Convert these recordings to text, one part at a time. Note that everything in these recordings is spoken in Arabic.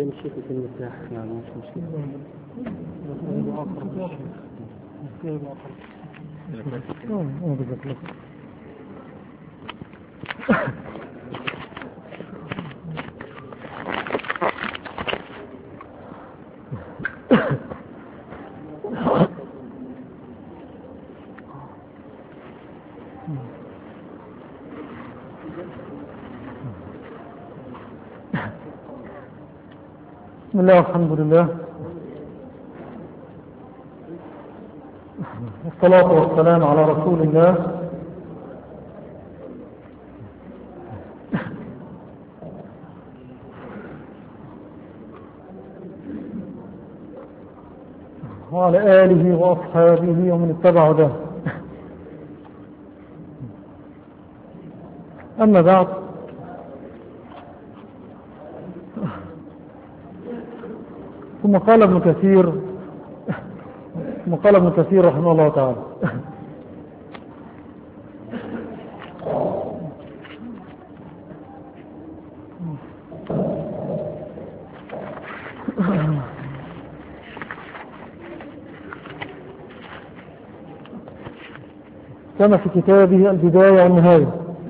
بين الشيخ والمفتاح يعني مش مشكلة. بسم الله والحمد لله والصلاة والسلام على رسول الله وعلى آله وأصحابه ومن اتبع هداه. أما بعد، ثم قال ابن كثير رحمه الله تعالى: كما في كتابه البداية والنهاية: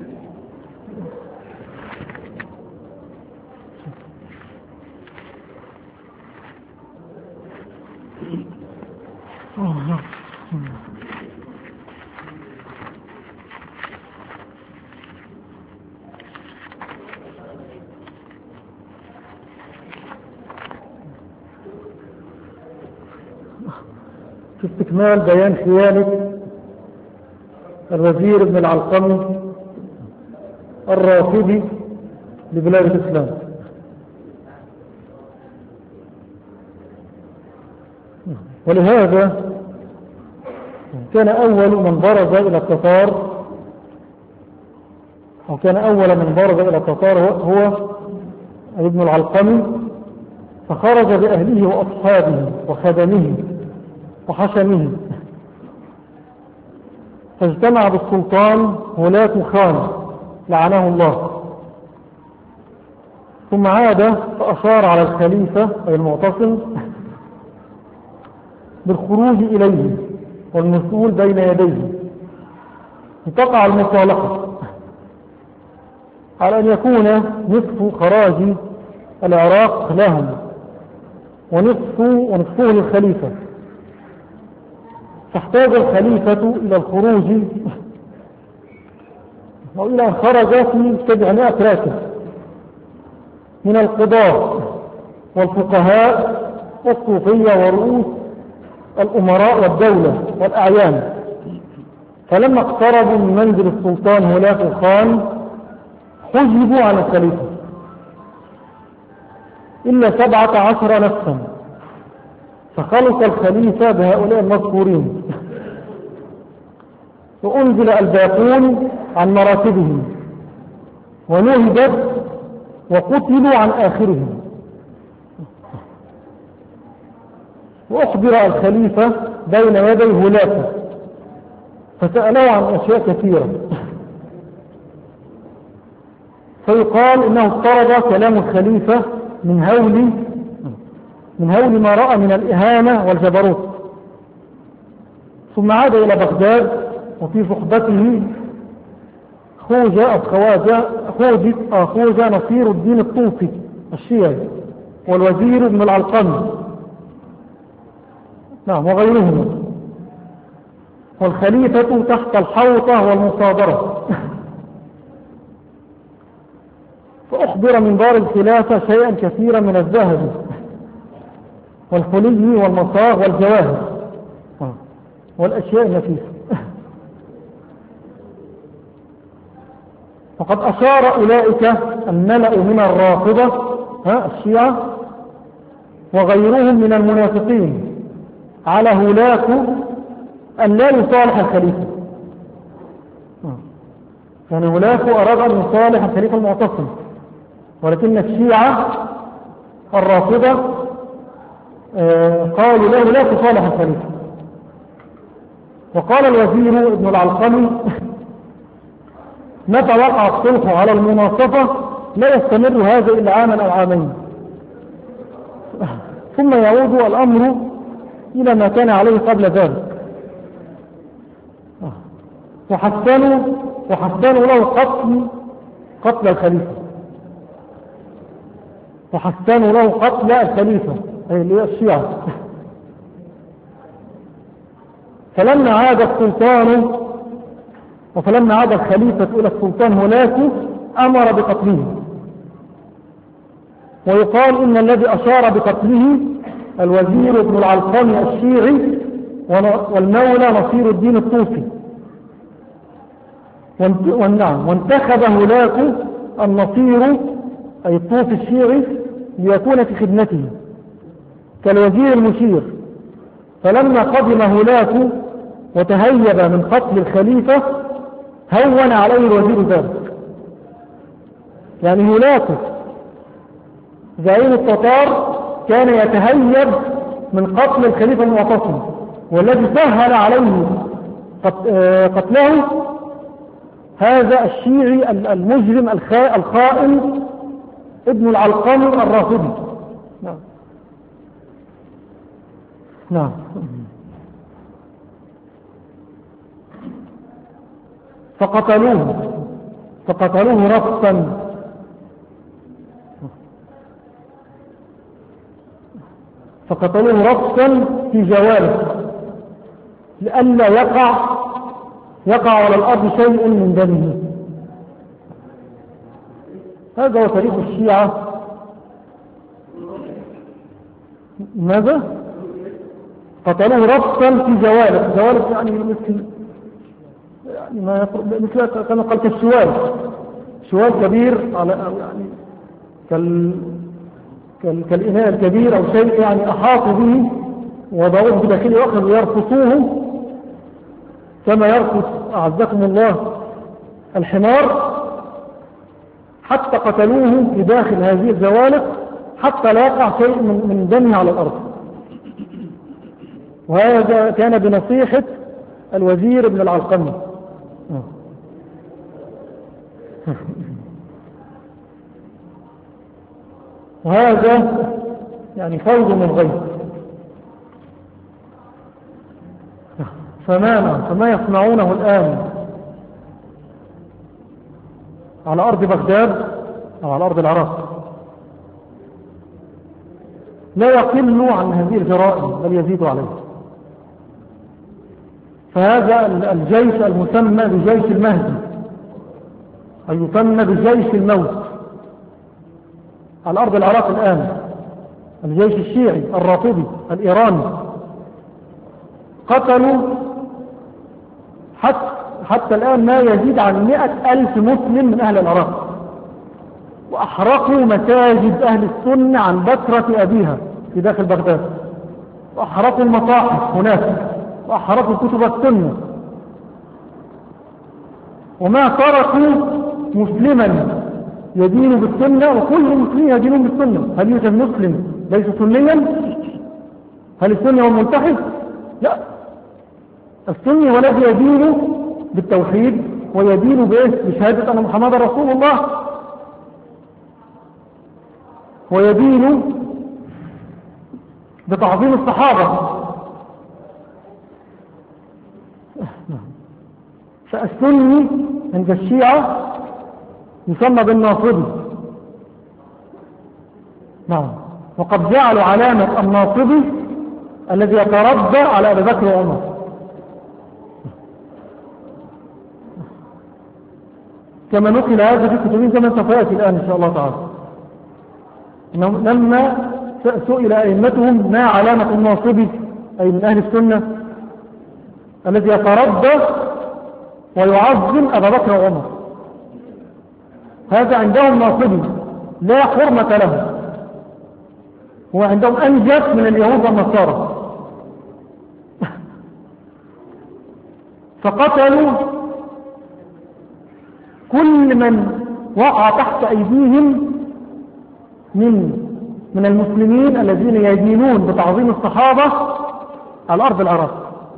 في استكمال بيان خيانة الوزير ابن العلقمي الرافضي لبلاد الإسلام. ولهذا كان أول من برز إلى التتار هو ابن العلقمي، فخرج بأهله وأصحابه وخدمه وحشمه، فاجتمع بالسلطان هولاكو خان لعنه الله، ثم عاد فأشار على الخليفة أي المعتصم بالخروج إليه والمسؤول بين يديه لتقع المصالحة على أن يكون نصف خراج العراق لهم ونصفه للخليفة. فاحتاج الخليفة إلى الخروج وإلى أن خرج في 700 راكب من القضاة والفقهاء والصوفية ورؤوس الأمراء والدولة والأعيان. فلما اقتربوا من منزل السلطان هولاكو خان حجبوا عن الخليفة إلا 17 نفسا، فخلص الخليفة بهؤلاء المذكورين، وأنزل الباقون عن مراتبهم ونهبت وقتلوا عن آخرهم. وأخبر الخليفة بين يدي هولاكو فسألوا عن أشياء كثيرة، فيقال إنه اضطرب كلام الخليفة من هول ما رأى من الإهانة والجبروت. ثم عاد إلى بغداد، وفي صحبته خوجة نصير الدين الطوسي الشيعي والوزير ابن العلقمي وغيرهم، والخليفة تحت الحوطة والمصادرة. فأخبر من دار الخلافة شيئا كثيرا من الذهب والحلي والمصاغ والجواهر والأشياء النفيسة. وقد أشار أولئك الملأ من الرافضة الشيعة وغيرهم من المنافقين على هولاكو أن لا يصالح الخليفة. يعني هولاكو أراد أن يصالح الخليفة المعتصم، ولكن الشيعة الرافضة قالوا له لا تصالح الخليفة. وقال الوزير ابن العلقمي: متى وقع الصلح على المناصفة لا يستمر هذا إلا عاما أو عامين، ثم يعود الأمر إلى ما كان عليه قبل ذلك. وحسنوا له قتل الخليفة، وحسنوا له قتل الخليفة أي اللي هي الشيعة. فلما عاد الخليفة إلى السلطان هناك أمر بقتله. ويقال إن الذي أشار بقتله الوزير ابن العلقمي الشيعي والمولى نصير الدين الطوسي. وانتخب هناك النصير أي الطوسي الشيعي ليكون في خدمته كالوزير المشير. فلما قدم هناك وتهيب من قتل الخليفة هون عليه الوزير ذلك. يعني هناك زعيم التتار كان يتهيب من قتل الخليفة المعتصم، والذي سهل عليه قتله هذا الشيعي المجرم الخائن ابن العلقمي الرافضي. نعم. فقتلوه رفسا في جواله لئلا يقع على الأرض شيء من دمه. هذا هو تاريخ الشيعة. ماذا؟ قتلوه رفسا في جواله يعني مثل كما قال شوال كبير على يعني كالإناء الكبير أو شيء يعني أحاطوا به وضعوه بداخله وأخذوا يرقصوه كما يرقص أعزكم الله الحمار، حتى قتلوه بداخل هذه الزوالق حتى لا يقع شيء من دمه على الأرض. وهذا كان بنصيحة الوزير ابن العلقمي. وهذا يعني فوز من غير. فما يصنعونه الآن على أرض بغداد أو على أرض العراق لا يقل عن هذه الجرائم بل يزيد عليه. فهذا الجيش المسمى بجيش المهدي أي يسمى بجيش الموت على أرض العراق الآن، الجيش الشيعي الرافضي الإيراني، قتلوا حتى الآن ما يزيد عن 100,000 مسلم من أهل العراق، وأحرقوا مساجد أهل السنة عن بكرة أبيها في داخل بغداد، وأحرقوا المصاحف هناك، وأحرقوا كتب السنة، وما تركوا مسلما يدين بالسنة، وكل المسلمين يدينون بالسنة. هل يوجد مسلم ليس سنيا؟ هل السني هو الملتحد؟ لا، السني هو الذي يدين بالتوحيد ويدين بشهادة أن محمد رسول الله، ويدين بتعظيم الصحابة. فالسني عند الشيعة يسمى بالناصبي. نعم. وقد جعلوا علامة الناصبي الذي يتربى على أبي بكر وعمر. كما نقل هذا في كتبين كما سيأتي الآن إن شاء الله تعالى. لما سئل أئمتهم ما علامة الناصبي أي من أهل السنة الذي يتربى ويعظم أبا بكر وعمر، هذا عندهم ناصبي لا حرمة له، هو عندهم أنجس من اليهود والنصارى. فقتلوا كل من وقع تحت أيديهم من المسلمين الذين يدينون بتعظيم الصحابة على أرض العراق.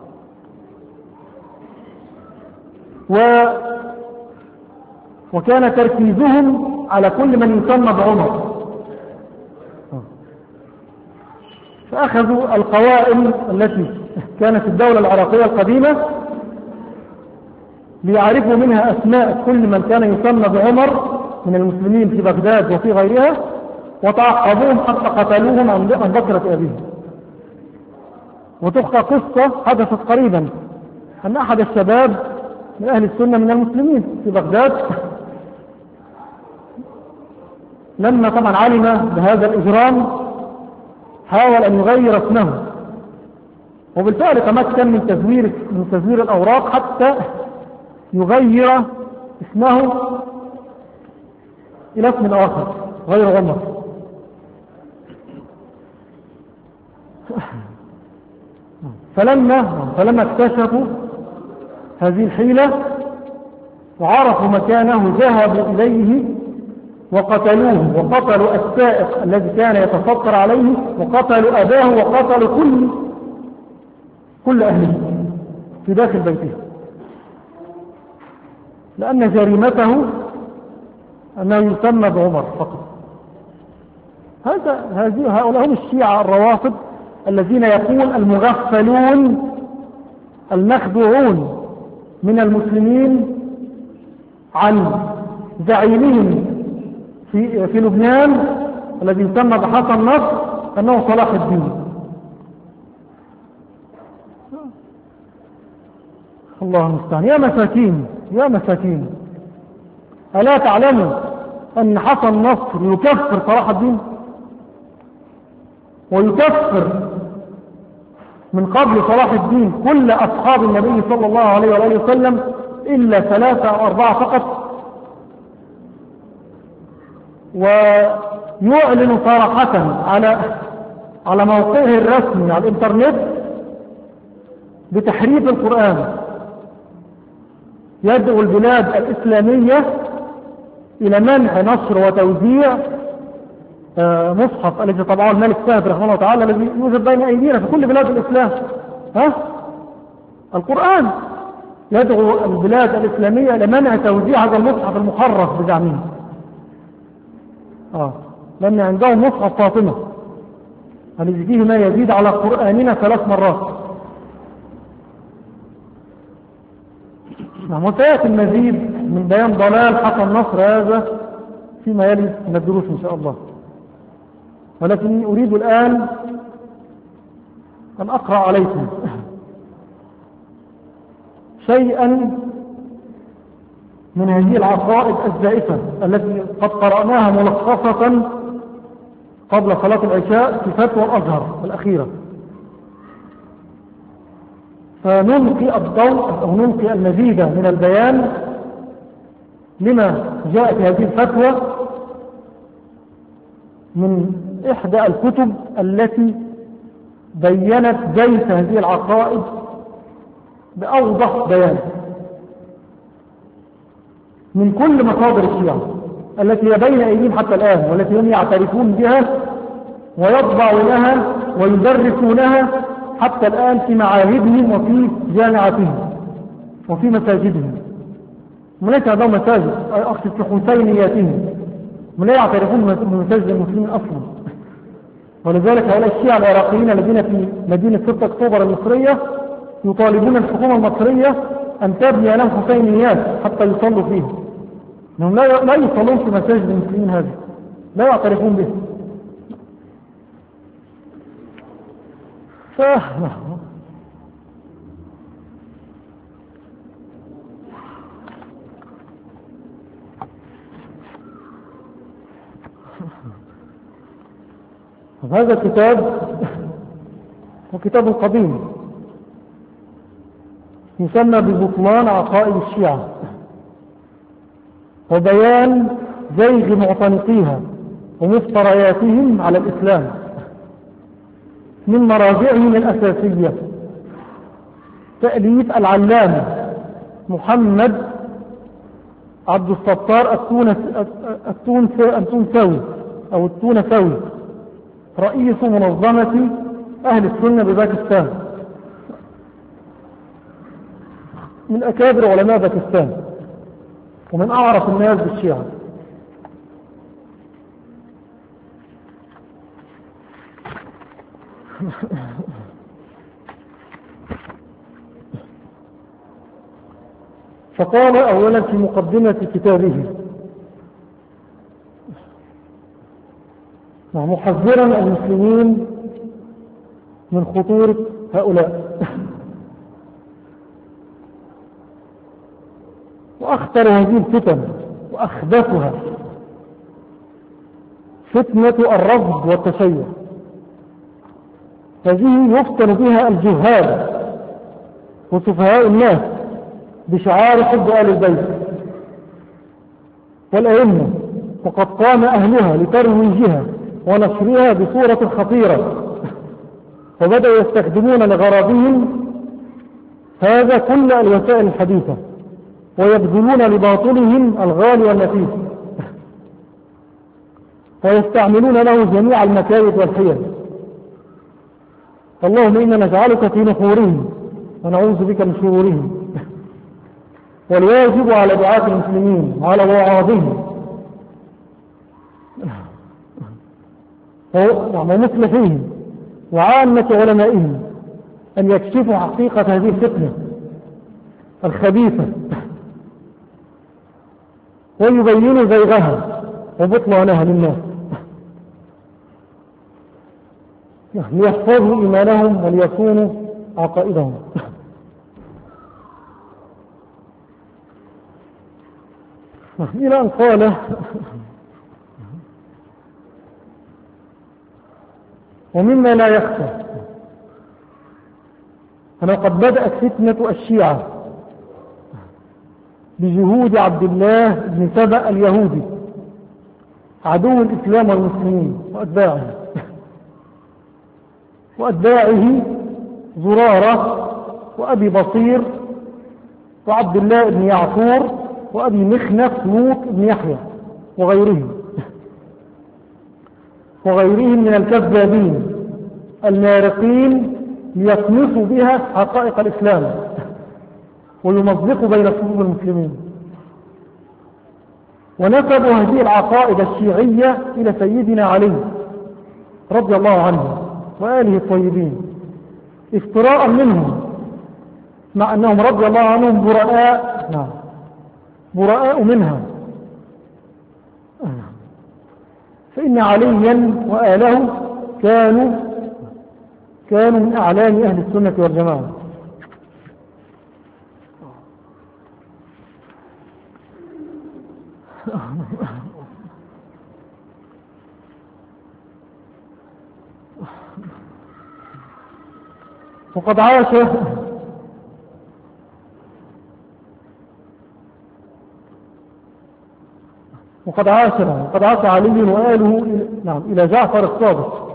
وكان تركيزهم على كل من يسمى بعمر. فأخذوا القوائم التي كانت في الدولة العراقية القديمة ليعرفوا منها أسماء كل من كان يسمى بعمر من المسلمين في بغداد وفي غيرها، وتعقبوهم حتى قتلوهم عن بكرة أبيهم. وتحكى قصة حدثت قريبا أن أحد الشباب من أهل السنة من المسلمين في بغداد لما طبعا علم بهذا الإجرام حاول أن يغير اسمه، وبالفعل تمكن من تزوير الأوراق حتى يغير اسمه إلى اسم آخر غير عمر. فلما اكتشفوا هذه الحيلة وعرفوا مكانه ذهبوا إليه وقتلوه، وقتلوا السائق الذي كان يتفطر عليه، وقتلوا أباه، وقتلوا كل أهله في داخل بيته، لأن جريمته أنه يسمى بعمر فقط. هؤلاء هم الشيعة الروافض الذين يقول المغفلون المخدوعون من المسلمين عن زعيمهم في لبنان الذي يسمى بحسن نصر أنه صلاح الدين. الله المستعان. يا مساكين يا مساكين، ألا تعلموا أن حسن نصر يكفر صلاح الدين ويكفر من قبل صلاح الدين كل أصحاب النبي صلى الله عليه وآله وسلم إلا 3 أو 4 فقط، ويعلن صراحة على موقعه الرسمي على الإنترنت بتحريف القرآن، يدعو البلاد الإسلامية إلى منع نشر وتوزيع مصحف الذي طبعه الملك فهد رحمه الله تعالى الذي يوجد بين أيدينا في كل بلاد الإسلام، القرآن. يدعو البلاد الإسلامية إلى منع توزيع هذا المصحف المحرف بزعمه، لأن عندهم مصحف فاطمة الذي فيه ما يزيد على قرآننا 3 مرات. وسيأتي المزيد من بيان ضلال حسن نصر هذا فيما يلي من الدروس إن شاء الله، ولكن أريد الآن أن أقرأ عليكم شيئا من هذه العقائد الزائفة التي قد قرأناها ملخصة قبل صلاة العشاء في فتوى الأزهر الأخيرة، فنلقي الضوء أو نلقي المزيد من البيان لما جاء في هذه الفتوى من إحدى الكتب التي بينت زيف هذه العقائد بأوضح بيان من كل مصادر الشيعة التي هي بين أيديهم حتى الآن، والتي هم يعترفون بها ويطبعونها ويدرسونها حتى الآن في معاهدهم وفي جامعاتهم وفي مساجدهم. من ليس عندهم مساجد، أقصد في حسينياتهم، من لا يعترفون بمساجد المسلمين أصلا. ولذلك هؤلاء الشيعة العراقيين الذين في مدينة 6 أكتوبر المصرية يطالبون الحكومة المصرية أن تبني لهم حسينيات حتى يصلوا فيه، انهم لا يصلون في مساجد المسلمين، هذه لا يعترفون به. هذا الكتاب هو كتاب قديم يسمى ببطلان عقائد الشيعة وبيان زيغ معتنقيها ومفترياتهم على الإسلام، من مراجعهم الأساسية تأليف العلامة محمد عبد الستار التونساوي رئيس منظمة أهل السنة بباكستان، من أكابر علماء باكستان ومن أعرف الناس بالشيعة. فقال أولا في مقدمة كتابه محذرا المسلمين من خطورة هؤلاء، وأخطر هذه الفتن وأخبثها فتنة الرفض والتشيع. هذه يفتن بها الجهال وسفهاء الناس بشعار حب آل البيت والأئمة، وقد قام أهلها لترويجها ونشرها بصورة خطيرة، فبدأوا يستخدمون لغرضهم هذا كل الوسائل الحديثة، ويبذلون لباطلهم الغالي والنفيس، ويستعملون له جميع المكايد والحيل. اللهم إنا نجعلك في نحورهم ونعوذ بك من شرورهم. والواجب على دعاة المسلمين وعلى وعاظهم ومصلحيهم وعامة علمائهم أن يكشفوا حقيقة هذه الفتنة الخبيثة ويبينوا زيغها وبطلانها للناس ليحفظوا إيمانهم وليكونوا عقائدهم. إلى أن قال ومما لا يخفى أنا قد بدأت فتنة الشيعة بجهود عبد الله بن سبأ اليهودي عدو الإسلام والمسلمين وأتباعه زرارة وأبي بصير وعبد الله بن يعفور وأبي مخنف لوط بن يحيى وغيرهم من الكذابين المارقين ليطمسوا بها حقائق الإسلام ويمزقوا بين صفوف المسلمين. ونسبوا هذه العقائد الشيعية إلى سيدنا علي رضي الله عنه وآله الطيبين افتراء منهم، مع أنهم رضي الله عنهم براء منها. فإن عليا وآله كانوا من أعلام أهل السنة والجماعة. وقد عاش علي وآله إلى جعفر الصادق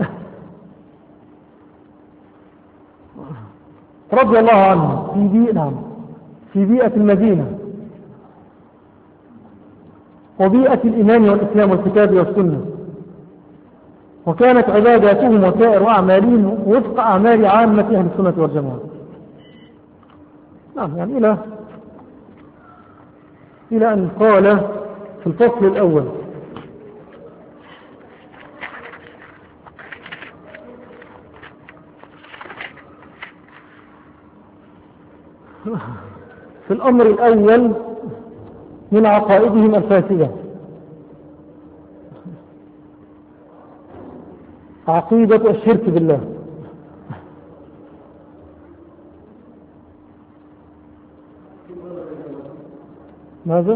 رضي الله عنه في بيئة المدينة وبيئة الإيمان والإسلام والكتاب والسنة، وكانت عباداتهم وسائر أعمالهم وفق أعمال عامة أهل السنة والجماعة. يعني إلى أن قال في الفصل الأول في الأمر الأول من عقائدهم الفاسدة عقيدة الشرك بالله. ماذا؟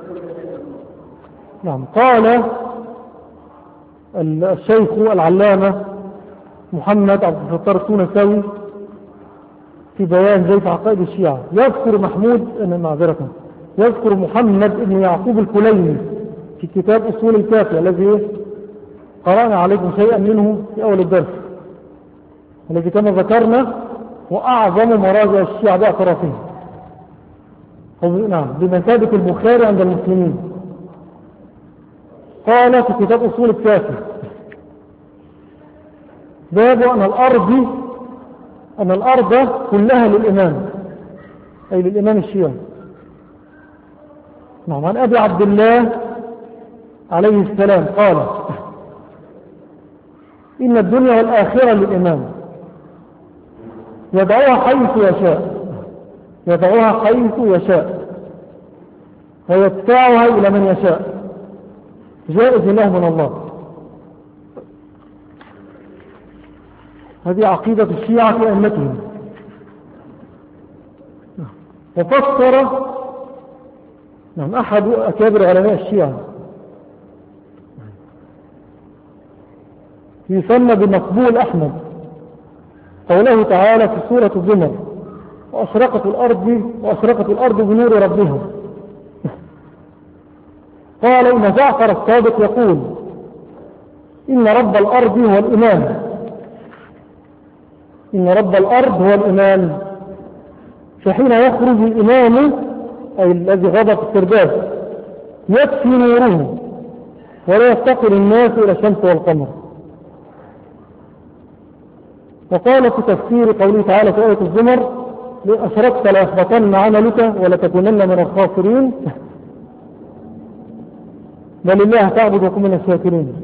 قال الشيخ العلامة محمد عبد الفتار التونساوي في بيان زيف عقائد الشيعة يذكر محمد بن يعقوب الكليني في كتاب أصول الكافية الذي قرأنا عليكم شيئا منه في أول الدرس، الذي كما ذكرنا وأعظم مراجع الشيعة باعترافهم بمثابة البخاري عند المسلمين. قال في كتاب أصول الكافية باب أن الأرض كلها للإمام، أي للإمام الشيعي. عن أبي عبد الله عليه السلام قال إن الدنيا والآخرة للإمام، يدعوها حيث يشاء، يدعوها حيث يشاء ويدفعها إلى من يشاء، جائز له من الله. هذه عقيدة الشيعة في أئمتهم. وفسر أحد أكابر علماء الشيعة يسمى بمقبول أحمد قوله تعالى في سورة الزمر: وأشرقت الأرض بنور ربها. قال إن جعفر الصادق يقول إن رب الأرض هو الإمام، إن رب الأرض هو الإمام. فحين يخرج الإمام أي الذي غضب في السرداب يكفي نوره ولا يفتقر الناس إلى الشمس والقمر. وقال في تفسير قوله تعالى في آية الزمر: لأشركت ليحبطن عملك ولتكونن من الخاسرين، بل الله تعبد وكن من الشاكرين.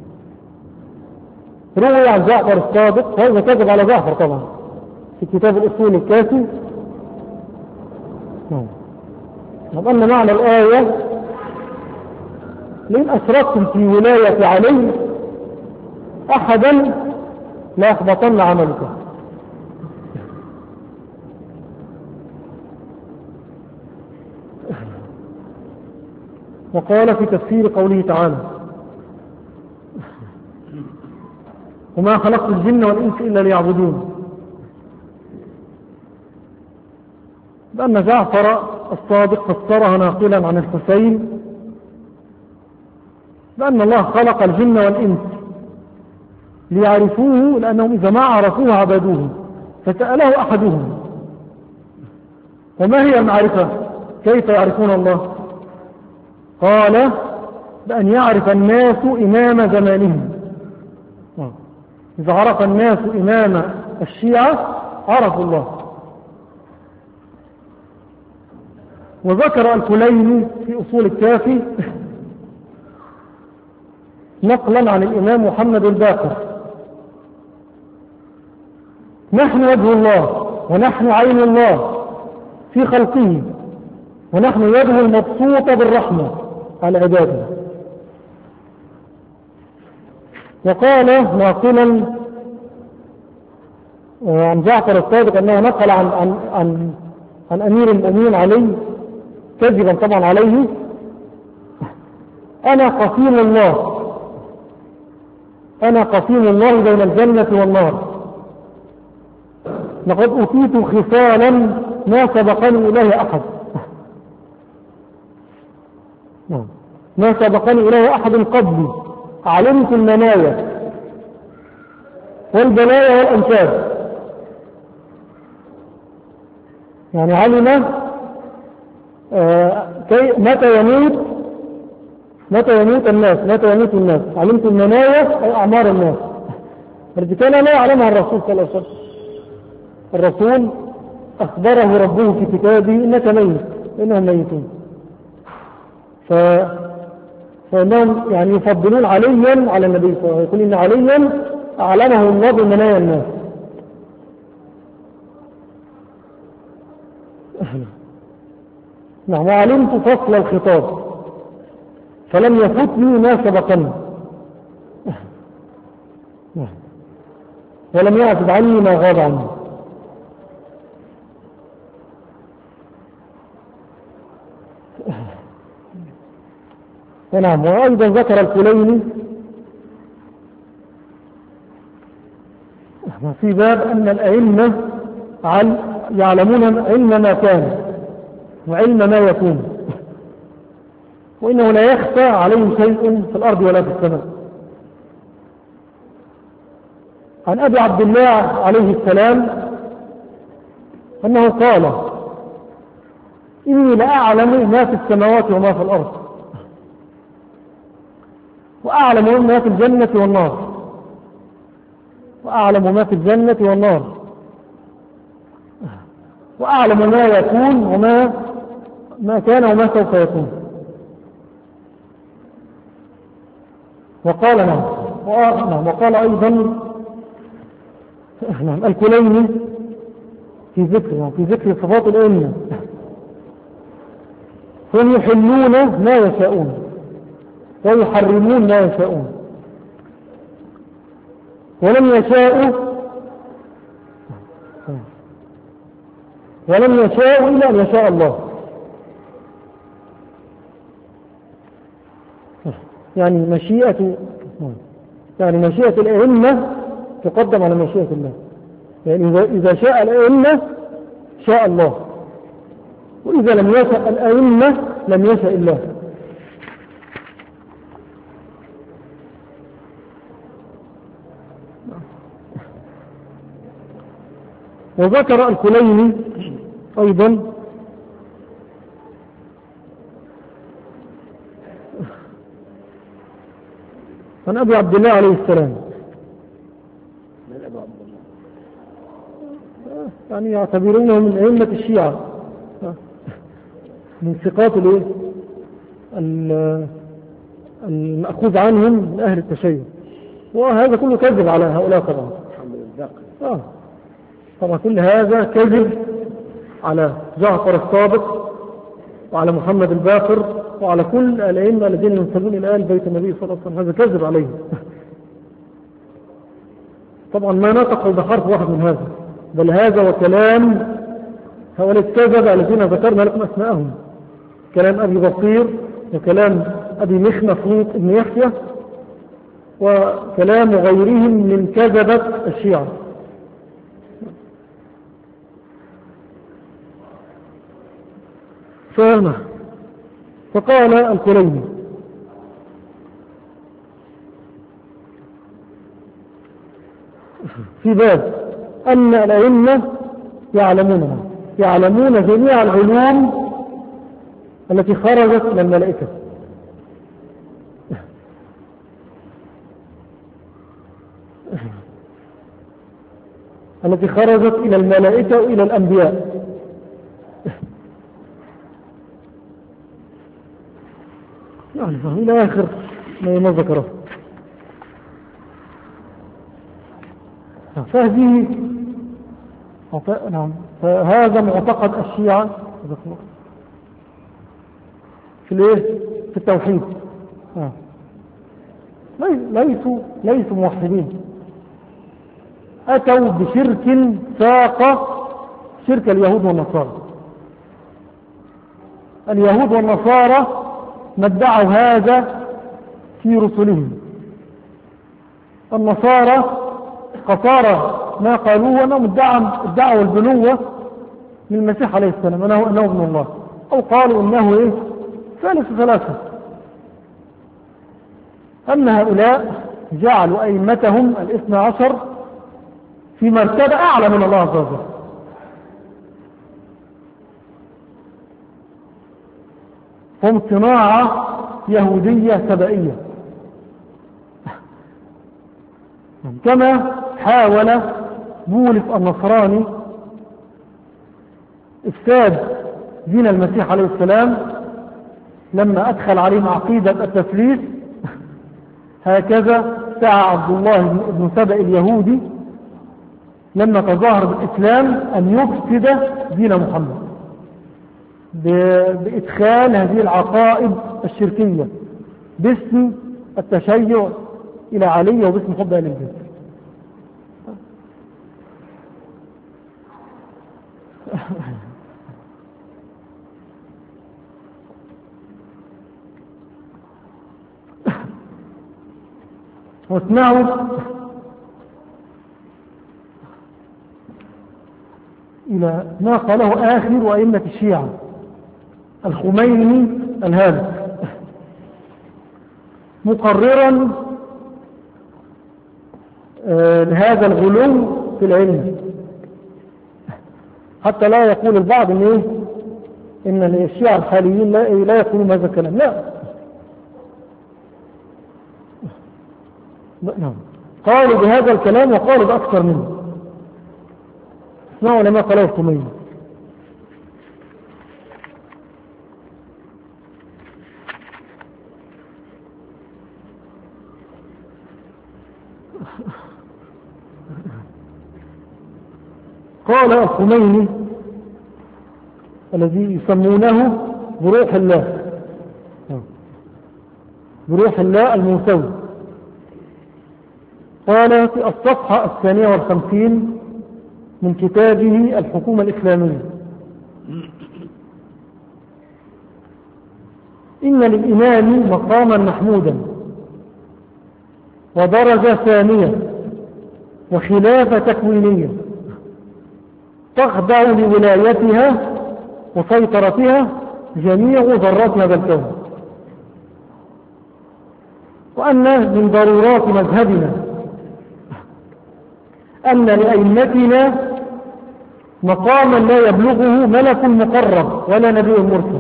روي عن جعفر الصادق، وهذا كذب على جعفر طبعا، في كتاب الأصول الكافي، أن معنى الآية: لئن أشركتم في ولاية علي أحدا لا يحبطن عملك. وقال في تفسير قوله تعالى: وما خلقت الجن والإنس إلا ليعبدون، بأن جعفر الصادق فسرها ناقلا عن الحسين بأن الله خلق الجن والإنس ليعرفوه، لأنهم إذا ما عرفوه عبدوه. فسأله أحدهم: وما هي المعرفة؟ كيف يعرفون الله؟ قال: بأن يعرف الناس إمام زمانهم. إذا عرف الناس إمام الشيعة عرفوا الله. وذكر الكليني في أصول الكافي نقلا عن الإمام محمد الباقر: نحن وجه الله ونحن عين الله في خلقه ونحن يده المبسوطة بالرحمة على عباده. وقال ناقلا عن جعفر الصادق أنه نقل عن أمير المؤمنين علي كذبا طبعا عليه: أنا قسيم الله، أنا قسيم الله بين الجنة والنار، لقد أوتيت خصالا ما سبقني إليه أحد، ما سبقني إليه أحد قبلي. علمت المنايا والبلايا والأنساب، يعني علم متى يموت الناس. علمت المنايا أي أعمار الناس، التي كان لا يعلمها الرسول صلى الله عليه وسلم. الرسول أخبره ربه في كتابه: إنك ميت إنهم ميتون. فإنهم يعني يفضلون عليا على النبي صلى الله عليه وسلم، يقول إن عليا أعلمه الله بمنايا الناس. نعم. وعلمت فصل الخطاب فلم يفتني ما سبقني، ولم يعتد عني ما غاب عني. نعم. وأيضا ذكر الكليني في باب أن الأئمة يعلمون علم ما كان وعلم ما يكون، وإنه لا يخفى عليهم شيء في الأرض ولا في السماء. عن أبي عبد الله عليه السلام أنه قال: إني لأعلم ما في السماوات وما في الأرض، وأعلم ما في الجنة والنار، وأعلم ما في الجنة والنار، وأعلم ما يكون وما كان وما سوف يكون. وقال نعم. وقال أيضا الكليني في ذكر صفات الأئمة، هم يحلون ما يشاءون ويحرمون ما يشاءون، ولم يشاءوا إلا أن يشاء الله. يعني مشيئة الأئمة تقدم على مشيئة الله. يعني إذا شاء الأئمة شاء الله، وإذا لم يشاء الأئمة لم يشاء الله. وذكر الكليني أيضا عن أبي عبد الله عليه السلام، يعني يعتبرونه من أئمة الشيعة، من ثقات المأخوذ عنهم من أهل التشيع، وهذا كله كذب على هؤلاء طبعا. طبعا كل هذا كذب على جعفر الصادق وعلى محمد الباقر وعلى كل الأئمة الذين ينسبون إلى آل بيت النبي صلى الله عليه وسلم، هذا كذب عليه. طبعا ما نطقوا بحرف واحد من هذا، بل هذا وكلام هؤلاء الكذب الذين ذكرنا لكم أسماءهم، كلام أبي بصير وكلام أبي مخنف بن يحيى وكلام غيرهم من كذبة الشيعة. فقال الكليني في باب أن الأئمة يعلمون جميع العلوم التي خرجت من الملائكة، التي خرجت إلى الملائكة وإلى الأنبياء. يعني إلى آخر ما ذكره. فهذا معتقد الشيعة في التوحيد. ليسوا موحدين، أتوا بشرك فاق شرك اليهود والنصارى. اليهود والنصارى ما ادعوا هذا في رسلهم، النصارى قصارى ما قالوه أنهم ادعوا البنوة من المسيح عليه السلام، أنه ابن الله، أو قالوا أنه ثالث ثلاثة. أما هؤلاء جعلوا أئمتهم 12 في مرتبة أعلى من الله عز وجل. هم صناعة يهودية سبائية، كما حاول بولس النصراني إفساد دين المسيح عليه السلام لما أدخل عليهم عقيدة التثليث، هكذا سعى عبد الله بن سبأ اليهودي لما تظاهر بالإسلام أن يفسد دين محمد بإدخال هذه العقائد الشركية باسم التشيع إلى علي وباسم حب أهل البيت. واسمعوا إلى ما قاله آخر أئمة الشيعة الخميني الهادف، مقررا لهذا الغلو في العلم، حتى لا يقول البعض إن الشيعة الحاليين لا يقولون هذا الكلام. لا، قالوا بهذا الكلام وقالوا بأكثر منه. اسمعوا لما قاله الخميني: قال الخميني الذي يسمونه بروح الله، بروح الله الموسوي، قال في الصفحة 52 من كتابه الحكومة الإسلامية: إن للإمام مقاما محمودا ودرجة ثانية وخلافة تكوينية تخضع لولايتها وسيطرتها جميع ذرات هذا الكون، وأن من ضرورات مذهبنا أن لأئمتنا مقاما لا يبلغه ملك مقرب ولا نبي مرسل،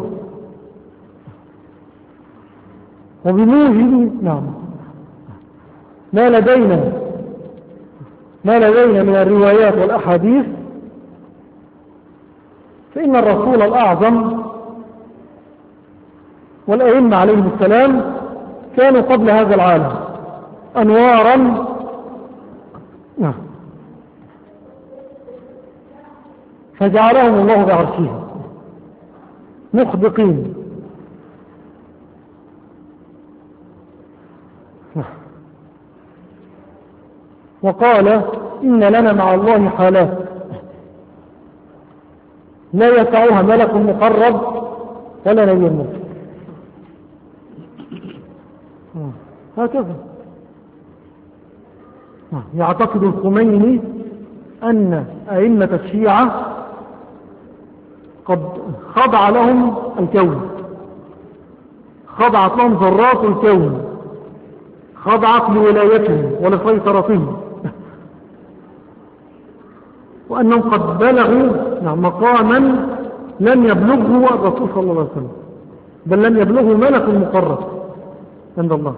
وبموجب ما لدينا من الروايات والأحاديث، فإن الرسول الأعظم والأئمة عليهم السلام كانوا قبل هذا العالم أنوارا فجعلهم الله بعرشه مخبقين، وقال إن لنا مع الله حالات لا يسعها ملك مقرب ولا نبي مرسل. هكذا يعتقد الخميني أن أئمة الشيعة قد خضع لهم الكون، خضعت لهم ذرات الكون، خضعت لولايتهم ولسيطرتهم، وأنهم قد بلغوا مقاما لم يبلغه الرسول صلى الله عليه وسلم، بل لم يبلغه ملك مقرب عند الله.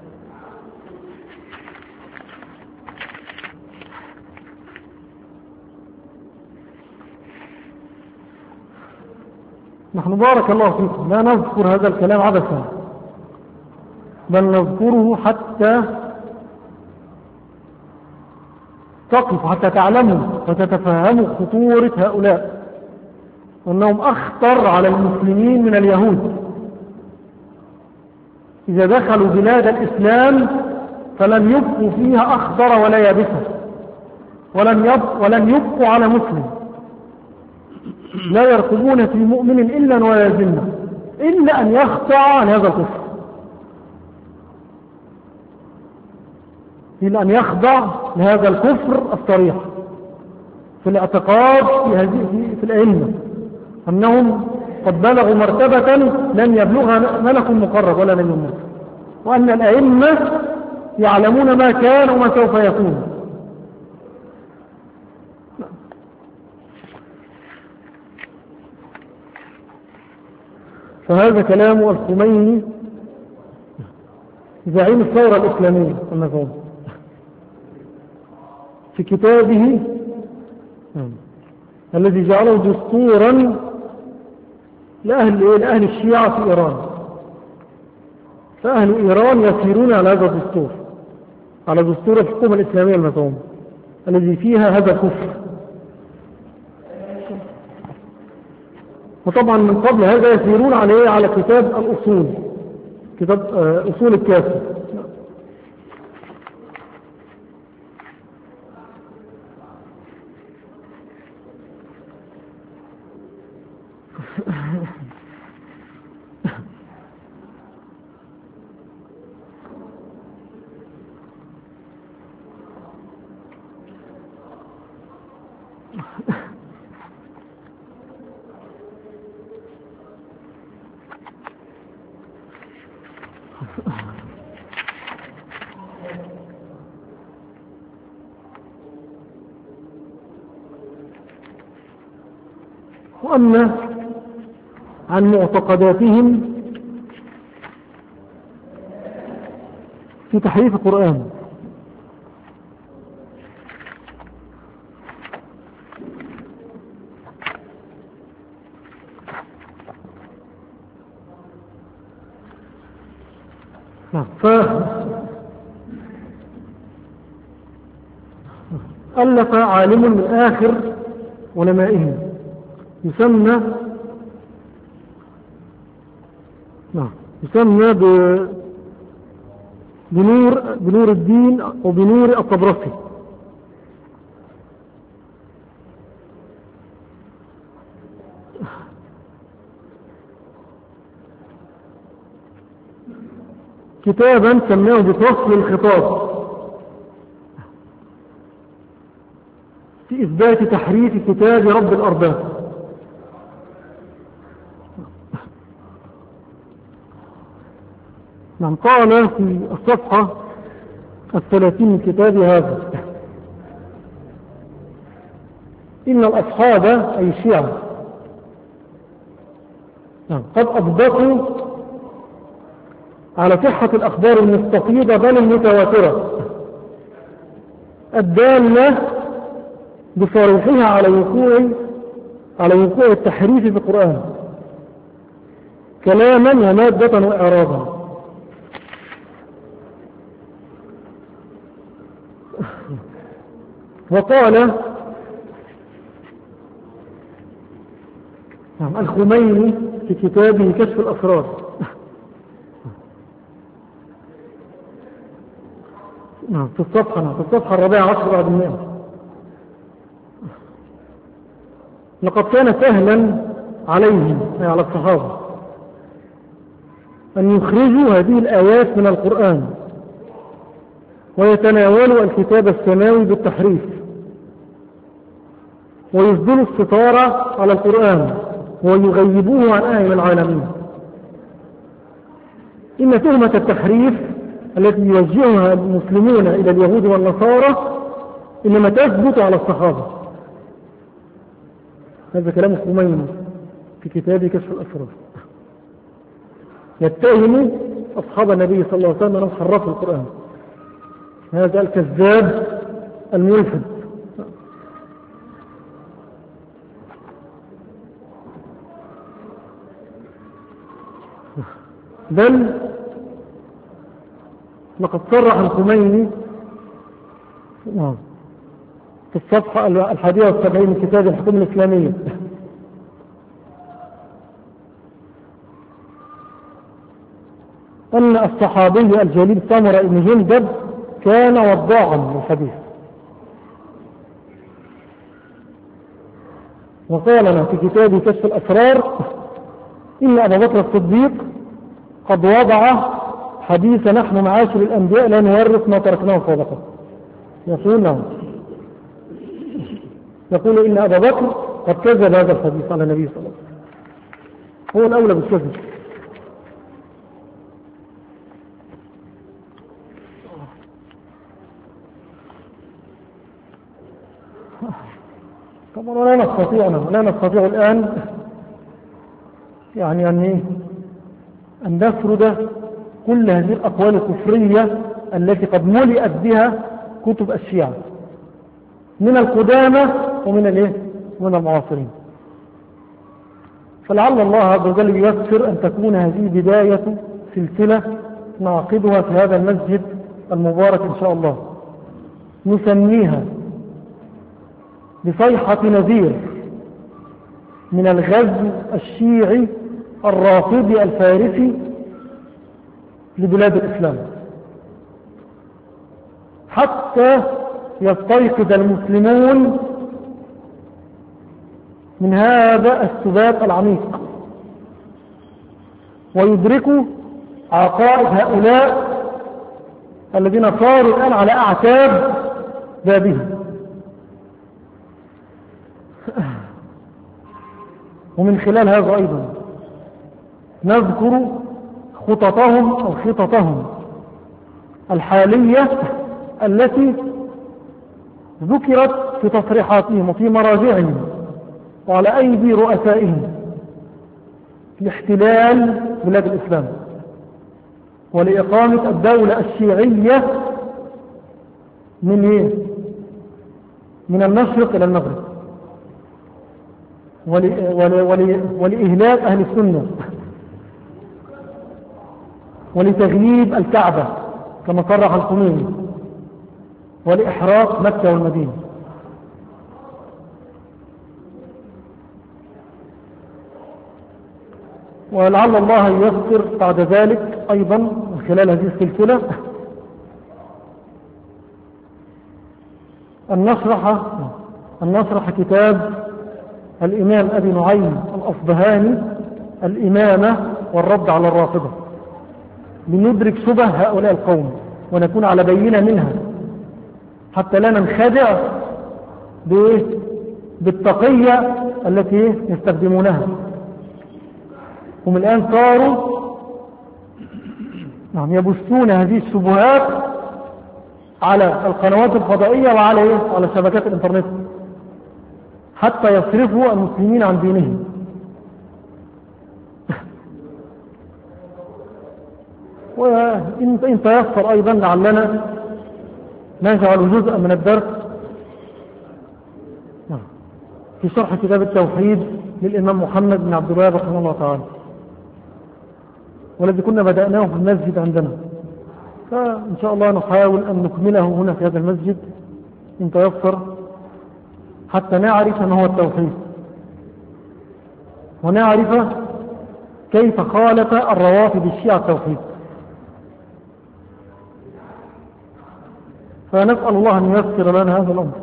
نحن بارك الله فيكم لا نذكر هذا الكلام عبثا، بل نذكره حتى تقف، حتى تعلموا وتتفهموا خطورة هؤلاء، وأنهم أخطر على المسلمين من اليهود. إذا دخلوا بلاد الإسلام فلن يبقوا فيها أخضر ولا يابسة، ولن يبقوا على مسلم، لا يرقبون في مؤمن إلا ولا ذمة، إلا أن يخضع عن هذا الكفر، إلا أن يخضع لهذا الكفر الصريح في الاعتقاد في الأئمة، أنهم قد بلغوا مرتبة لم يبلغها ملك مقرب ولا نبي مرسل، وأن الأئمة يعلمون ما كان وما سوف يكون. فهذا كلام الخميني زعيم الثورة الإسلامية النظام في كتابه الذي جعله دستورا لأهل الشيعة في إيران. فأهل إيران يسيرون على هذا الدستور، على دستور الحكومة الإسلامية النظام الذي فيها هذا الكفر. وطبعا من قبل هذا يسيرون عليه على كتاب الأصول، كتاب أصول الكافي. وأما عن معتقداتهم في تحريف القرآن، فألف عالم من آخر علمائهم يسمى بنور الدين أو بنور الطبرسي. كتابا سماه بفصل الخطاب في إثبات تحريف كتاب رب الأرباب. نعم، قال في الصفحة 30 من كتاب هذا: إن الأصحاب أي الشيعة قد أضبطوا على صحة الأخبار المستفيضة بل المتواترة الدالة بصريحها على وقوع التحريف في القرآن كلاما ومادة وإعراضا. وقال الخميني في كتابه كشف الأسرار: في الصفحة 14 بعد 100: لقد كان سهلا عليهم أي على الصحابة أن يخرجوا هذه الآيات من القرآن ويتناولوا الكتاب السماوي بالتحريف ويفضلوا الستارة على القرآن ويغيبوه عن أهل العالمين. إن تهمة التحريف التي يوجهها المسلمون إلى اليهود والنصارى إنما تثبت على الصحابة. هذا كلام الخميني في كتابه كشف الأسرار. يتهم أصحاب النبي صلى الله عليه وسلم أنهم حرفوا القرآن. هذا الكذاب الملحد. بل لقد صرح الخميني في الصفحة 71 من كتاب الحكومة الإسلامية أن الصحابي الجليل سمرة بن جندب كان وضاعا للحديث. وقال لنا في كتابه كشف الأسرار: إن أبا بكر الصديق قد وضع حديث نحن معاشر الأنبياء لا نورث ما تركناه صدقة. يقول إن أبا بكر قد كذب هذا الحديث على النبي صلى الله عليه وسلم، هو الأولى بالكذب. طبعا لا نستطيع الآن يعني أن نفرد كل هذه الأقوال الكفرية التي قد ملئت بها كتب الشيعة من القدامى ومن المعاصرين. فلعل الله عز وجل ييسر أن تكون هذه بداية سلسلة نعقدها في هذا المسجد المبارك إن شاء الله، نسميها بصيحة نذير من الغزو الشيعي الرافضي الفارسي لبلاد الإسلام، حتى يستيقظ المسلمون من هذا السبات العميق ويدركوا عقائد هؤلاء الذين صاروا الآن على أعتاب بابهم. ومن خلال هذا أيضا نذكر خططهم الحالية التي ذكرت في تصريحاتهم وفي مراجعهم وعلى أيدي رؤسائهم لاحتلال بلاد الإسلام ولإقامة الدولة الشيعية من المشرق إلى المغرب، ولإهلاك أهل السنة ولتغييب الكعبة كما صرح الخميني ولإحراق مكة والمدينة. ولعل الله ييسر بعد ذلك أيضا من خلال هذه السلسلة أن نشرح كتاب الإمام أبي نعيم الأصبهاني الإمامة والرد على الرافضة، لندرك شبه هؤلاء القوم ونكون على بينة منها حتى لا ننخدع بالتقية التي يستخدمونها. هم الآن صاروا يبثون هذه الشبهات على القنوات الفضائية وعلى على شبكات الإنترنت حتى يصرفوا المسلمين عن دينهم. وإن تيسر أيضا لعلنا نجعل جزءا من الدرس في شرح كتاب التوحيد للإمام محمد بن عبد الوهاب رحمه الله تعالى، والذي كنا بدأناه في المسجد عندنا، فإن شاء الله نحاول أن نكمله هنا في هذا المسجد إن تيسر حتى نعرف ما هو التوحيد ونعرف كيف خالف الروافض الشيعة التوحيد. فنسأل الله أن ييسر لنا هذا الأمر.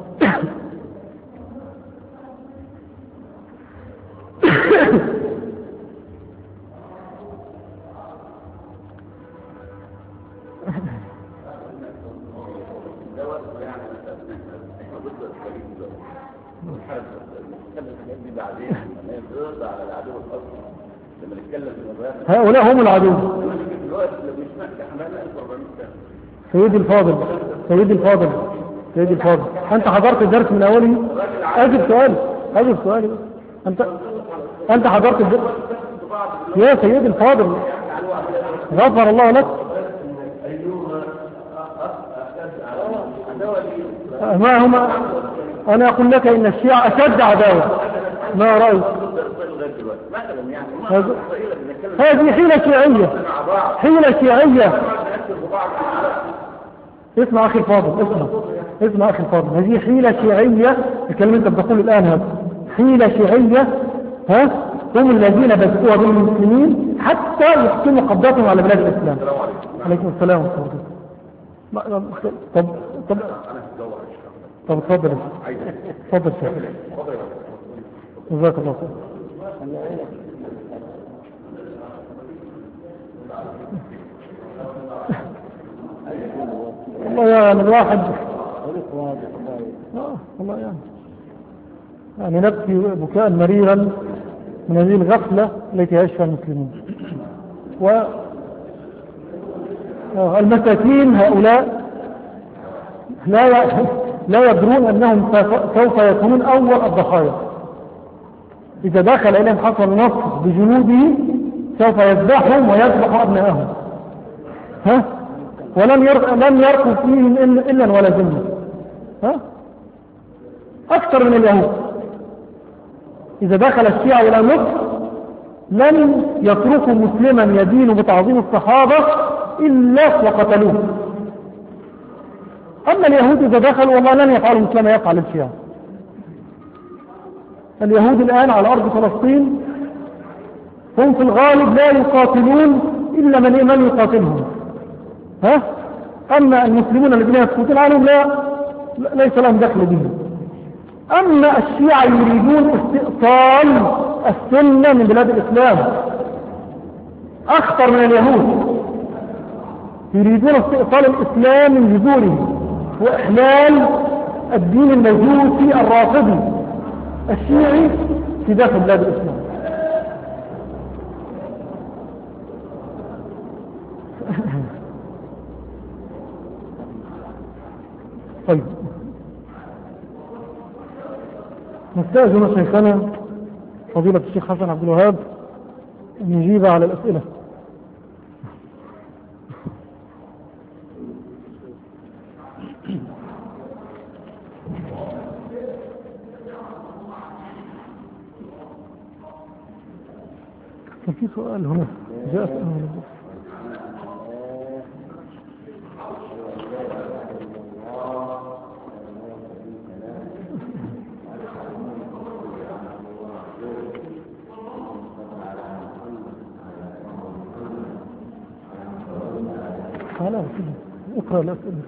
هؤلاء هم العدو. سيدي الفاضل أنت حضرت الدرس من أوله؟ أجب سؤالي أنت حضرت الدرس يا سيدي الفاضل، غفر الله لك. ما هما أنا أقول لك إن الشيعة أشد عداوة. ما رأيك؟ هذه حيلة شيعية. اسمع أخي الفاضل، هذه حيلة شيعية. الكلام أنت بتقول الآن هذا حيلة شيعية، هم الذين بدأوا بالمسلمين حتى يحكموا قبضتهم على بلاد الإسلام. عليكم السلام ورحمة الله. طب اتفضل شيخ. جزاك الله خير. والله يعني الواحد والله يعني نبكي بكاء مريرا من هذه الغفلة التي يعيشها المسلمين. والمساكين هؤلاء لا يدرون أنهم سوف يكونون أول الضحايا. إذا دخل إليهم حصل نصر بجنوده سوف يذبحهم ويذبح أبنائهم، ولم يركب فيهم إلا ولا ذمة، أكثر من اليهود. إذا دخل الشيعة إلى مصر لن يتركوا مسلما يدين بتعظيم الصحابة إلا وقتلوه. أما اليهود إذا دخلوا والله لن يفعلوا مثل ما يفعل الشيعة. اليهود الآن على أرض فلسطين هم في الغالب لا يقاتلون إلا من يقاتلهم، أما المسلمون الذين يسكتون عنهم ليس لهم دخل بهم. أما الشيعة يريدون استئصال السنة من بلاد الإسلام أخطر من اليهود. يريدون استئصال الإسلام من جذوره وإحلال الدين الموجودي الرافضي الشيعي في داخل بلاد الإسلام. طيب نستأذن شيخنا فضيلة الشيخ حسن عبد الوهاب أن يجيب على الأسئلة. كان في سؤال هنا جاء سؤال. اقرأ الأسئلة.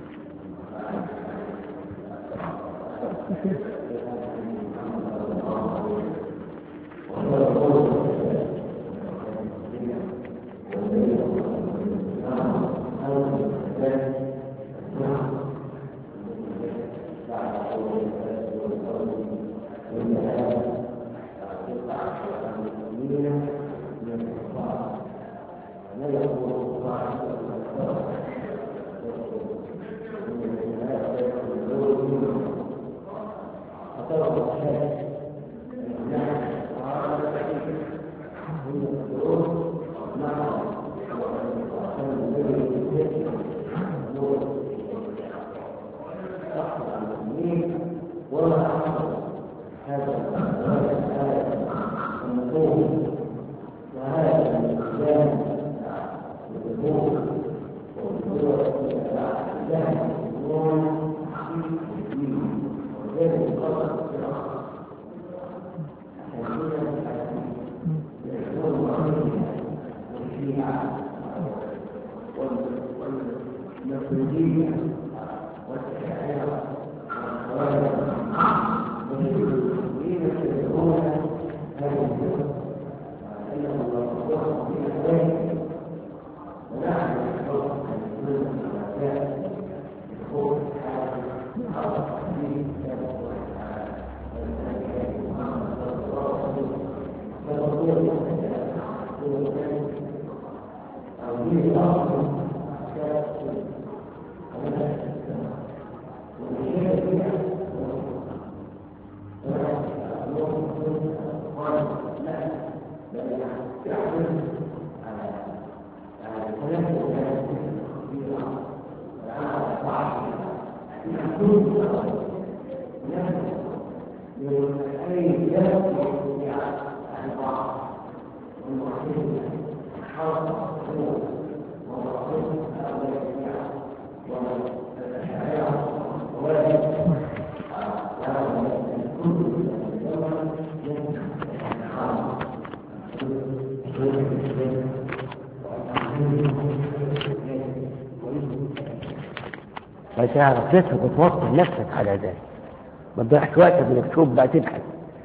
فتعرف نفسك وتوصل نفسك على ذلك، ما تضيعش وقتك انك تشوف بقى تبحث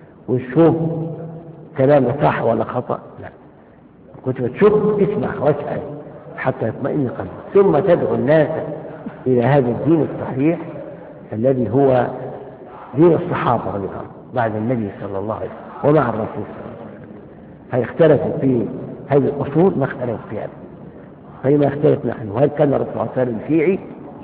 وتشوف كلامه صح ولا خطأ، لا، كنت بتشوف اسمع واسأل حتى يطمئن قلبك، ثم تدعو الناس إلى هذا الدين الصحيح الذي هو دين الصحابة رضي الله عنهم بعد النبي صلى الله عليه وسلم ومع الرسول صلى الله عليه وسلم. هل اختلفوا في هذه الأصول؟ ما اختلفوا فيها، فيما اختلف نحن، وهل كان الرسول صلى الله عليه وسلم شيعي؟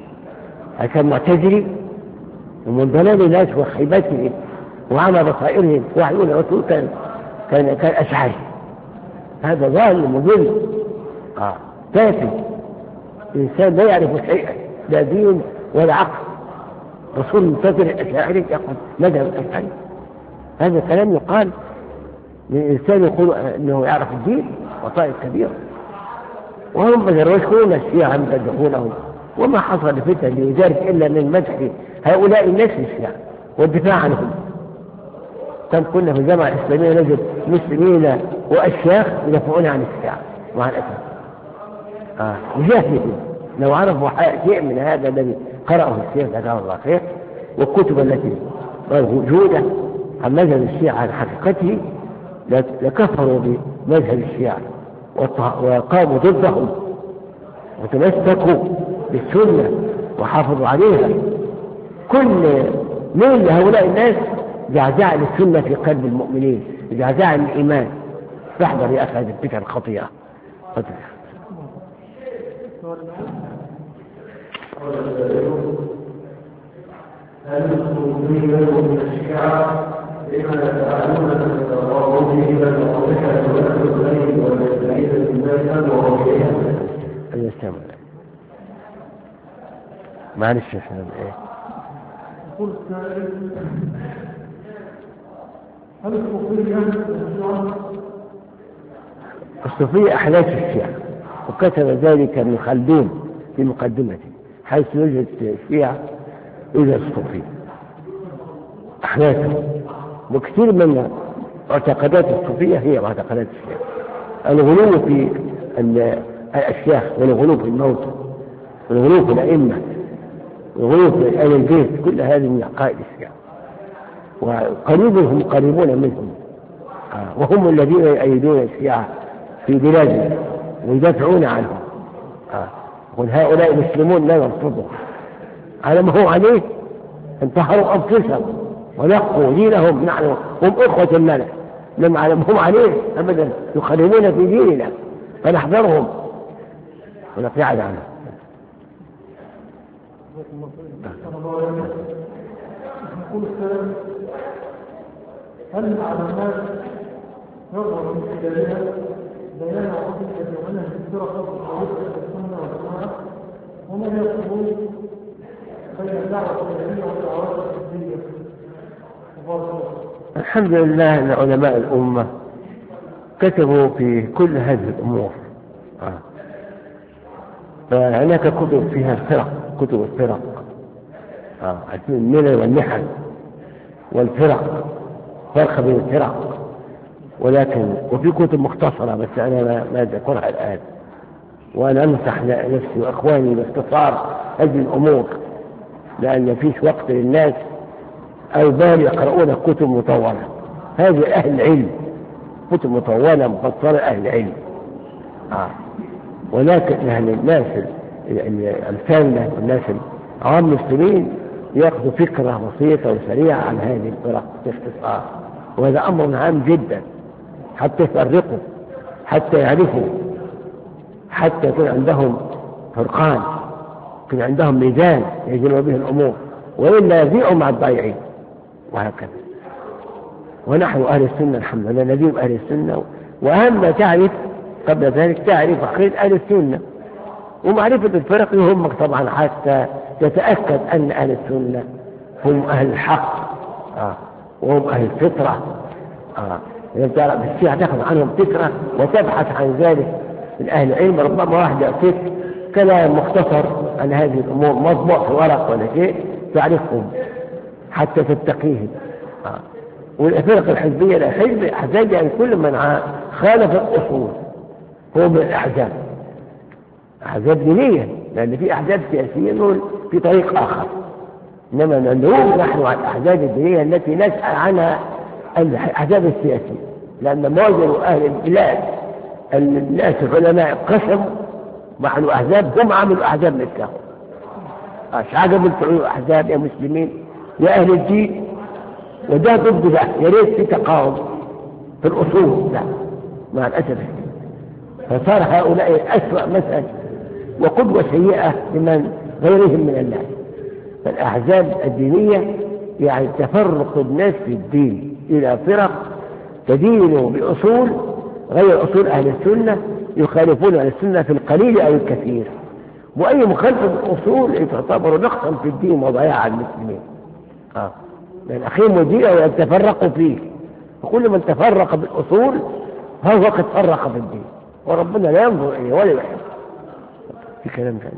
هل كان معتزلي؟ ومن ضلال الناس وخيبتهم وعمى بصائرهم وحيون الرسول كان أشعري. هذا ضال مضل تافه، الإنسان لا يعرف شيئا لا دين ولا عقل. رسول منتظر الأشاعري يقول مذهب الأشاعري، هذا كلام يقال من إنسان يقول أنه يعرف الدين وطائف كبيرة، وهم يروشون الشيعة يمتدحونهم، وما حصل فتن لذلك إلا من مدح هؤلاء الناس الشيعة والدفاع عنهم. كم كنا في الجامعة الإسلامية نجد مسلمين وأشياخ يدافعون عن الشيعة مع الأسف. يجاهدوا لو عرفوا شيء من هذا الذي قرأه الشيخ جزاه الله خير، والكتب التي موجودة عن مذهب الشيعة عن حقيقته لكفروا بمذهب الشيعة وقاموا ضدهم وتمسكوا بالسنة وحافظوا عليها. كل ميل لهؤلاء الناس جعجع للسنة في قلب المؤمنين، جعجع للإيمان. فاحذر يا أخي هذه الفتن الخطيئة. هل الصوفية والشيعة لما يفعلون من التقرب إلى الأضحى والأذن والسعيد الإنسان وغيرها؟ المستمع معلش احنا ايه؟ يقول السائل هل الصوفية الصوفية أحداث الشيعة، وكتب ذلك ابن خلدون في مقدمته، حيث يوجد الشيعة إذا الصوفية أحداثه، وكثير من معتقدات الصوفية هي معتقدات الشيعة. الغلو في الأشياخ والغلو في الموت والغلو في الأئمة والغلو في أهل البيت، كل هذه من عقائد الشيعة، وقريبهم قريبون منهم، وهم الذين يؤيدون الشيعة في بلادهم ويدافعون عنهم. يقول هؤلاء مسلمون لا نرفضهم على ما هو عليه، انتحروا أنفسهم ونقوا دينهم، نحن هم إخوة لنا، لما على ما هم عليه أبدا يخربون في ديننا، فنحذرهم ونبتعد عنهم. هل على الناس نظر من خلالها بيان عقيدة منهج الفرق الطائفة السنة والجماعة، وما يقولون بين الدعوة الإلهية والدعوات الحزبية؟ الحمد لله أن علماء الأمة كتبوا في كل هذه الأمور. فهناك كتب فيها الفرق، كتب الفرق، الملل والنحل والفرق، فرق بين الفرق، ولكن وفي كتب مختصرة بس أنا ما أذكرها الآن، وأنا أنصح نفسي وأخواني باختصار هذه الأمور، لأن ما فيش وقت للناس أو بال يقرؤون كتب مطولة. هذه أهل العلم، كتب مطولة مفصلة أهل العلم، ولكن أهل الناس الفانة والناس عام المسلمين يأخذوا فكرة بسيطة وسريعة عن هذه الفرق باختصار، وهذا أمر عام جدا، حتى يفرقوا، حتى يعرفوا، حتى يكون عندهم فرقان، يكون عندهم ميزان يجمعوا به الأمور، وإلا يضيعوا مع الضائعين، وهكذا. ونحن أهل السنة الحمد لله نذيب أهل السنة، وأهم ما تعرف قبل ذلك تعرف عقيدة أهل السنة، ومعرفة الفرق يهمك طبعا حتى تتأكد أن أهل السنة هم أهل الحق، وهم أهل الفطرة. إذا تعرف الشيعة تأخذ عنهم فكرة وتبحث عن ذلك من أهل العلم، ربما واحد يأتيك كلام مختصر عن هذه الأمور مطبوع في ورق ولا شيء تعرفهم حتى تتقيهم. والفرق الحزبية الأحزاب يعني كل من خالف الأصول هو من الأحزاب، أحزاب دينية، لأن في أحزاب سياسية دول في طريق آخر، إنما ندعو نحن على الأحزاب الدينية التي نسأل عنها الأحزاب السياسية، لأن معظم أهل البلاد الناس العلماء قسموا مع الأحزاب، هم عملوا أحزاب مثلهم. مش عجب تعملوا أحزاب يا مسلمين يا أهل الدين، وده ضد ده، يا ريت في تقاوم في الأصول، لا مع الأسف. فصار هؤلاء أسوأ مسألة وقدوة سيئة لمن غيرهم من الناس. فالأحزاب الدينية يعني تفرق الناس في الدين إلى فرق تدين بأصول غير أصول أهل السنة، يخالفون أهل السنة في القليل أو الكثير، وأي مخالفة الأصول تعتبر نقصا في الدين وضياع المسلمين. لأن أخيهم الدين أو يتفرقوا فيه، وكل من تفرق بالأصول فهو قد فرق في الدين، وربنا لا ينظر إليه ولا يحب. في كلام ثاني.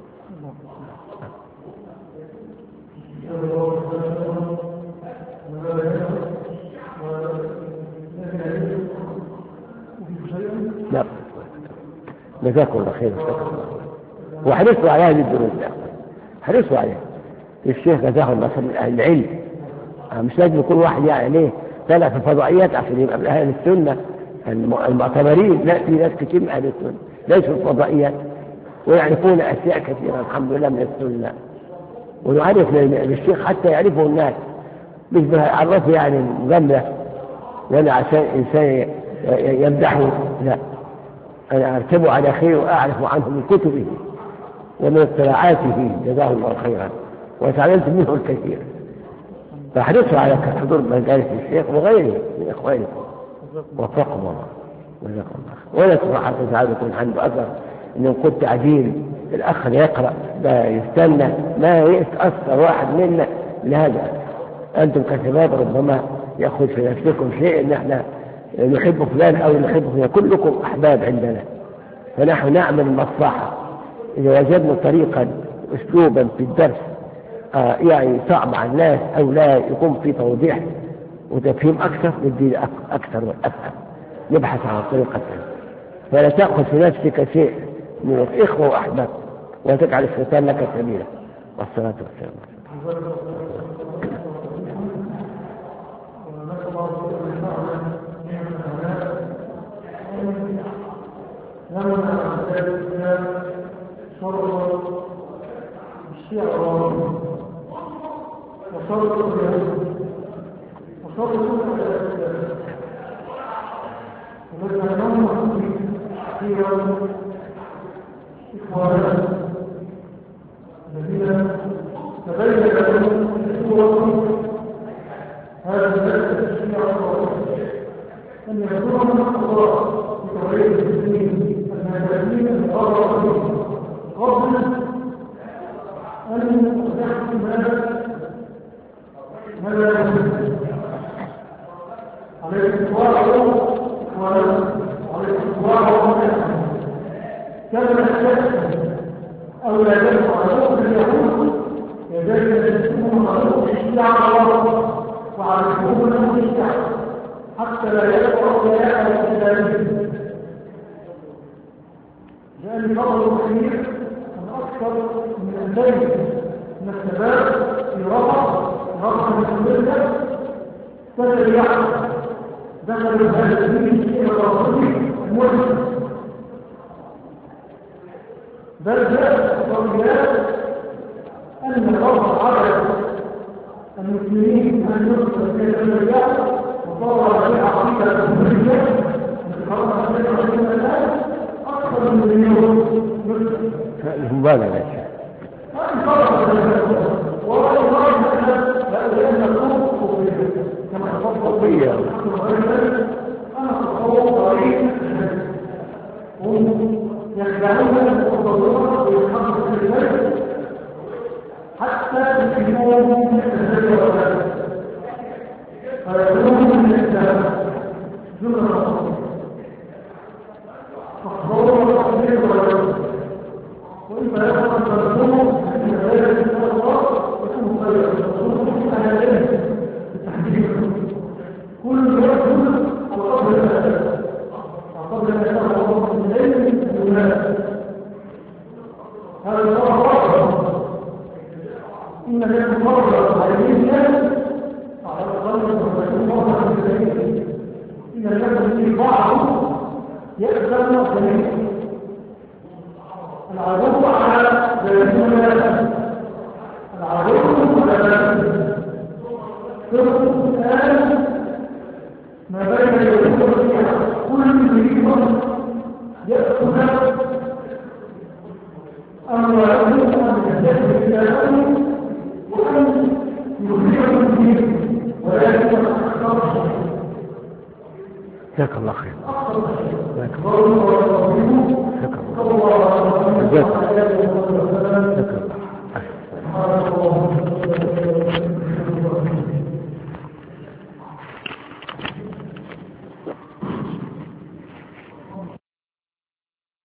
لا جزاكم الله خير، وحرصوا على هذه الدروس، حرصوا عليها. الشيخ جزاه الله خير من أهل العلم، مش لازم يكون واحد يعني ليه طلع في الفضائيات عشان يبقى من أهل السنة المعتبرين، لا، في ناس كثير من أهل السنة ليسوا الفضائيات ويعرفون أشياء كثيرة الحمد لله من السنة، ونعرف للشيخ حتى يعرفه الناس، مش بعرفه يعني مجملة ولا عشان إنسان يمدحه، لا، أنا أرتبه على خير وأعرف عنه من كتبه ومن اطلاعاته جزاه الله خيرا، وتعلمت منه الكثير. فاحرصوا على حضور مجالس الشيخ وغيره من إخوانكم، وفقهم الله وجزاكم الله. ولا صراحة سعادة يكون عنده أثر إنه كنت تعديل الأخ يقرأ لا يستنى، ما يتأثر واحد منا لهذا. أنتم كشباب ربما يأخذ في نفسكم شيء إن احنا نحب فلان أو نحب فلان، كلكم أحباب عندنا، فنحن نعمل المصلحة. إذا وجدنا طريقا أسلوبا في الدرس يعني صعب على الناس أو لا يقوم في توضيح وتفهيم أكثر، ندي أكثر والأفهم، نبحث عن طريقة. فلا تأخذ في نفسك شيء من الإخوة وأحباب، وتجعل الشيطان لك سبيلا. والصلاة والسلام. الذين تبين لهم هذا الناس الشيعة أن يكونوا الله بتوحيد المسلمين المهاجرين المقررين قبل أن يحكم هذا عليه الصلاة وعليه الصلاة كما الشخص أو لا يدفع على اليهود يجب أن يكون على الشيعة وعليكم له الشيعة حتى لا يدفع ولا يعمل الإسلامين، لأن فضل الخير أن أكثر من الليل من الشباب في رفع المسؤولية تتبع دخلوا هذا الدين إلى الرسول المسلم، بل جاء الرجال أن رفع عدد المسلمين أن يصل إلى الرجال وصار عليه عقيدة المسلمين أكثر من مليون مسلم. مبالغة كما تفضل أنا أتصور طريق هم يخدعون المتضررة ويحققوا في البيت حتى يكونوا من الزجاج والبيت فيكونوا من الإسلام جملة فاخبروا التقدير والبيت وإذا يقول ترسموا من غير الله يكون خيرا وصوصوا على ذلك التحديد كل يوم وقبل الأساس وقبل أن يتعلم الله من الليل والناس هذا الصراحة إن الذي مرة عليه الناس على الأقل ويكون مرة في الليل إن الذي بعض يأذن جميعا العدو على ذلك العدو على ذلك فرق الآن ما بين اليهود كل يريد يأخذ أموالهم من الجسد إلى الأرض وأن يخرجهم فيه ولكن أكثر جزاك الله خير. جزاك الله خير.